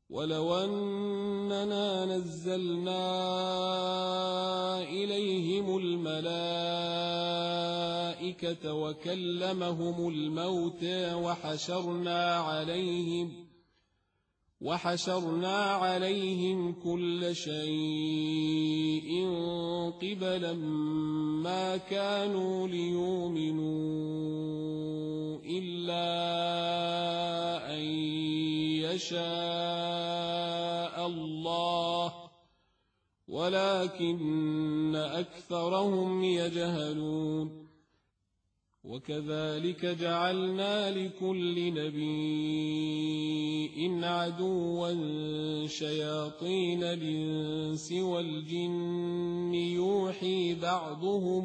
ولو أننا نزلنا إليهم الملائكة وكلمهم الموتى وحشرنا عليهم كل شيء قبلا ما كانوا ليؤمنوا إلا أن يشاء الله ولكن أكثرهم يجهلون. وكذلك جعلنا لكل نبي عدوا شياطين الإنس والجن يوحي بعضهم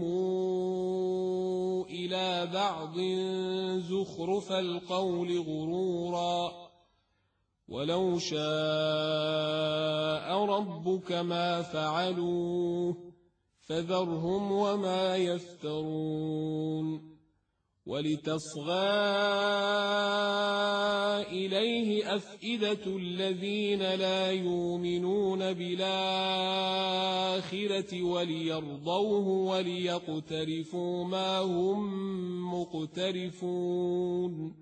إلى بعض زخرف القول غرورا ولو شاء ربك ما فعلوه فذرهم وما يفترون. ولتصغى إليه أفئدة الذين لا يؤمنون بالآخرة وليرضوه وليقترفوا ما هم مقترفون.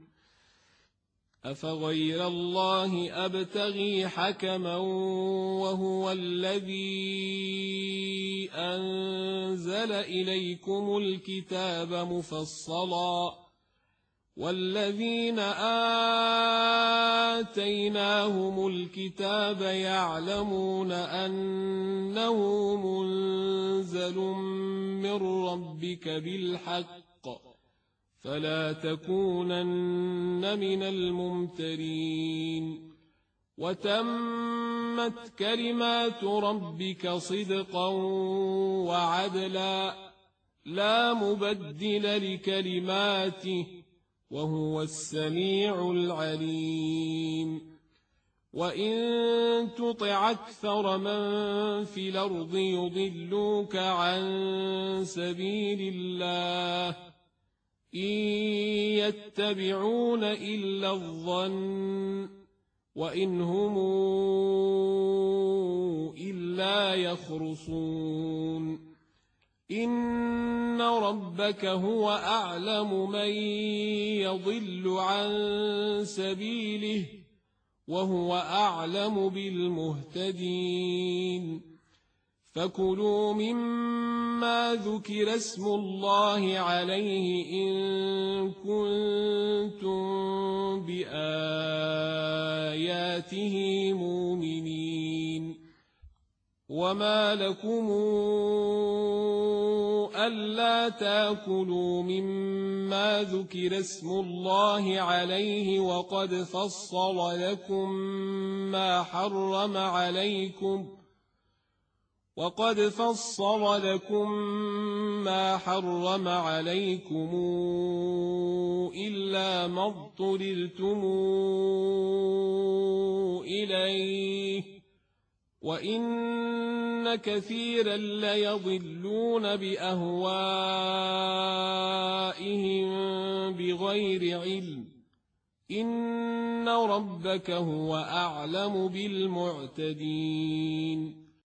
أفغير الله أبتغي حكما وهو الذي أنزل إليكم الكتاب مفصلا والذين آتيناهم الكتاب يعلمون أنه منزل من ربك بالحق فلا تكونن من الممترين. وتمت كلمات ربك صدقا وعدلا لا مبدل لكلماته وهو السميع العليم. وإن تطع أكثر من في الأرض يضلوك عن سبيل الله إن يتبعون إلا الظن وإن هم إلا يخرصون. إن ربك هو أعلم من يضل عن سبيله وهو أعلم بالمهتدين. فكلوا مما ذكر اسم الله عليه إن كنتم بآياته مؤمنين. وما لكم ألا تأكلوا مما ذكر اسم الله عليه وقد فصل لكم ما حرم عليكم إلا ما اضطررتم إليه وإن كثيرا ليضلون بأهوائهم بغير علم. إن ربك هو أعلم بالمعتدين.